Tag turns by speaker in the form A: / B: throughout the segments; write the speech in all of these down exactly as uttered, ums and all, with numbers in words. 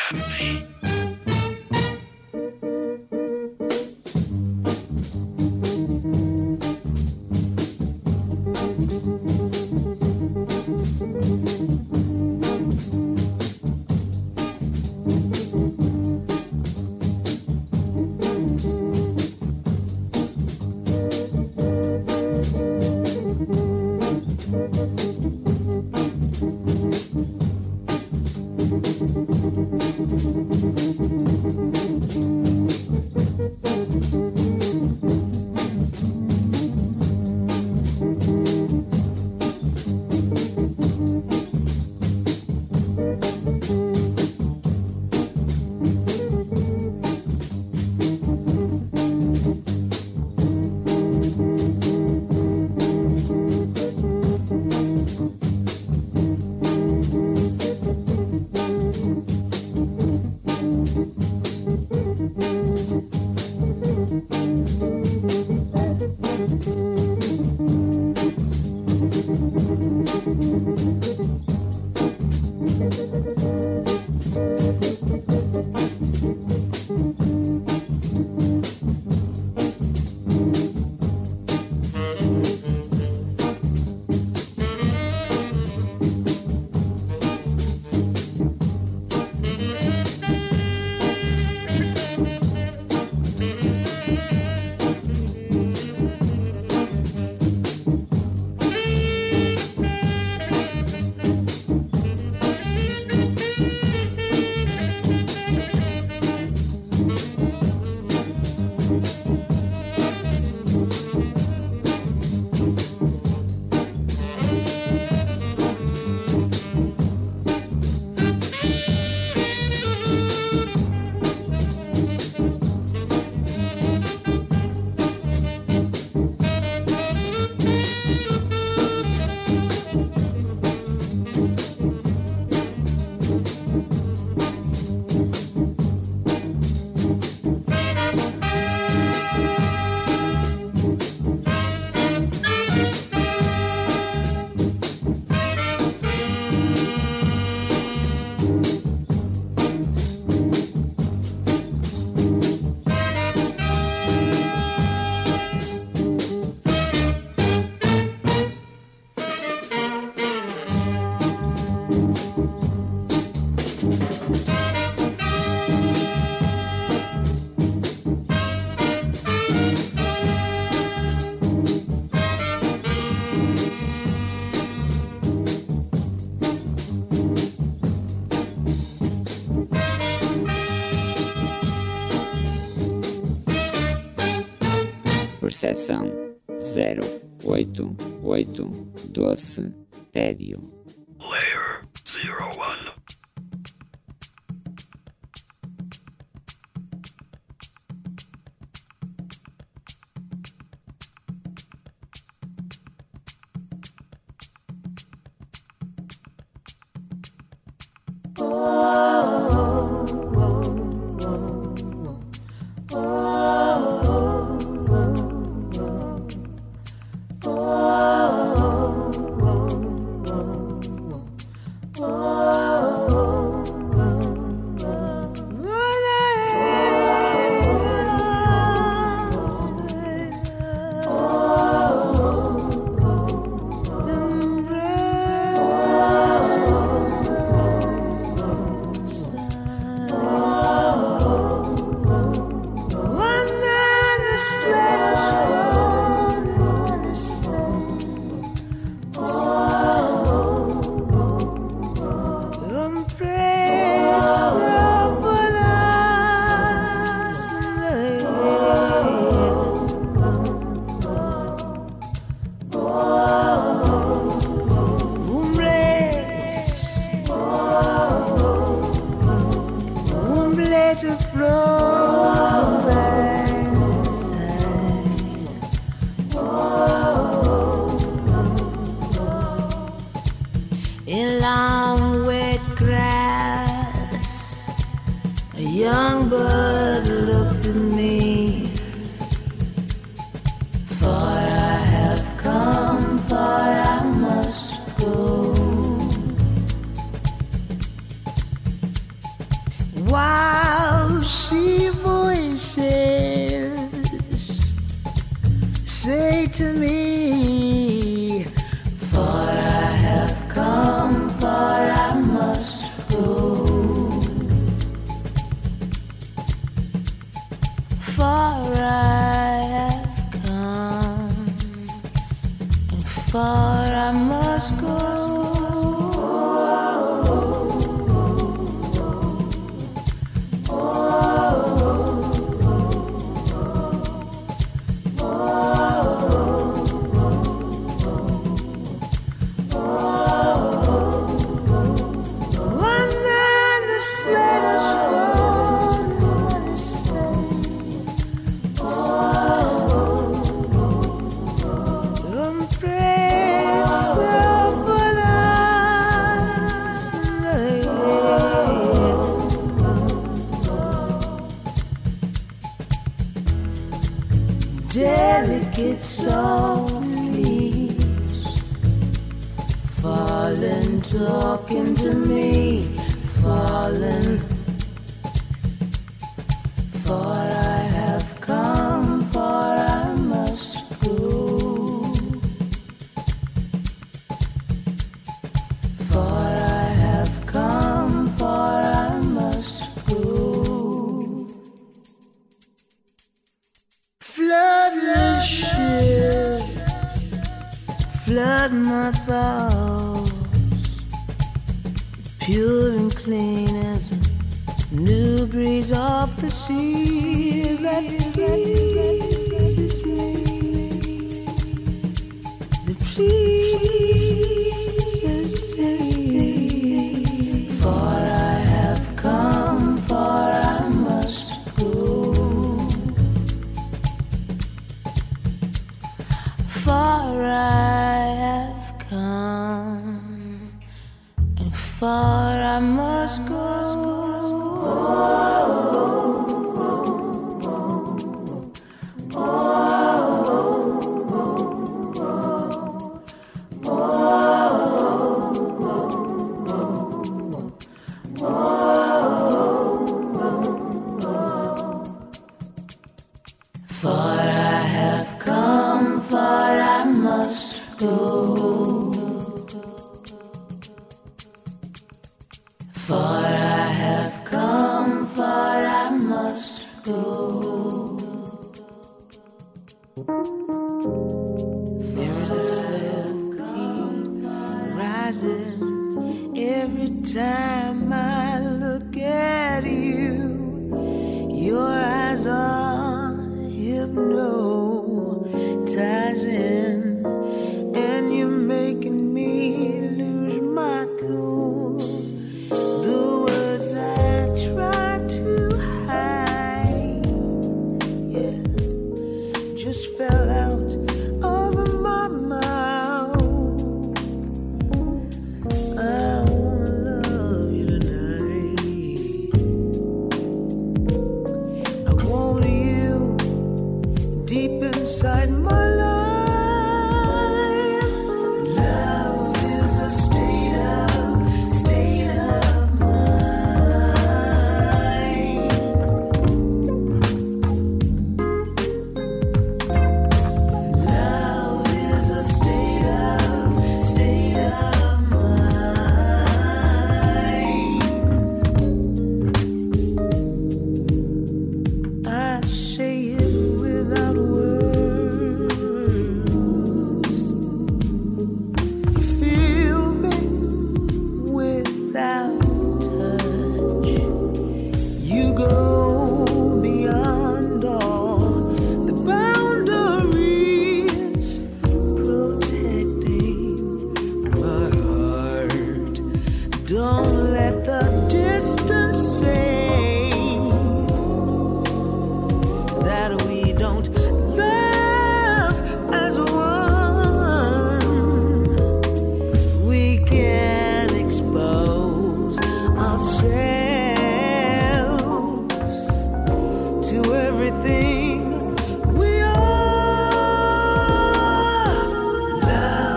A: Seção zero oito oito Doce Tédio.
B: Layer zero one.
C: In long wet grass, a young bird looked at me. For I have come, for I must go. it softly, falling, talking to me, falling. For I have come, for I must go. For I have come, for I must go. Flood the ship, flood my thoughts, pure and clean as a new breeze off the sea that pleases me, that pleases me. For I have come, for I must go. For I have come, and far I must go.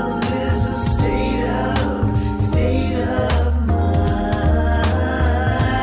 C: State of mind.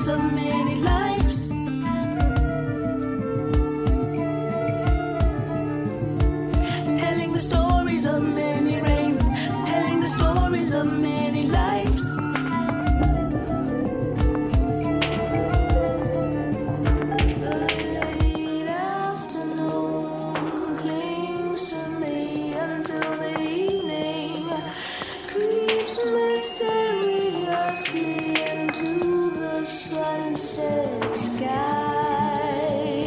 C: of many lives. Telling the stories of many rains, telling the stories of many lives. The late afternoon clings to me until the evening creeps mysteriously into the sunset sky.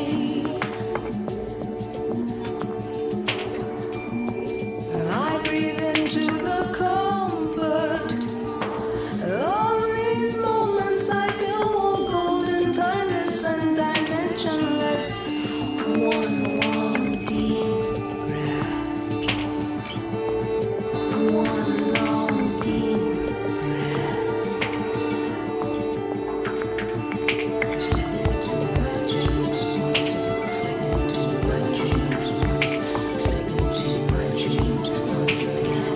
C: I breathe into the comfort of these moments. I feel more golden, timeless, and dimensionless. One long deep breath. One long deep breath. Slip into my dreams once. Slip into my dreams once. Slip into my dreams once again.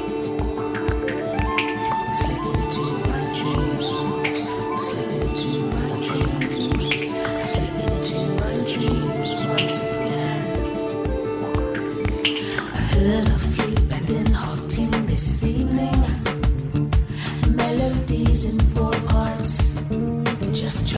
C: Slip into my dreams once. Slip into my dreams once. Slip into my dreams once again. I heard a flute band in halting this evening. Melodies in four parts. Just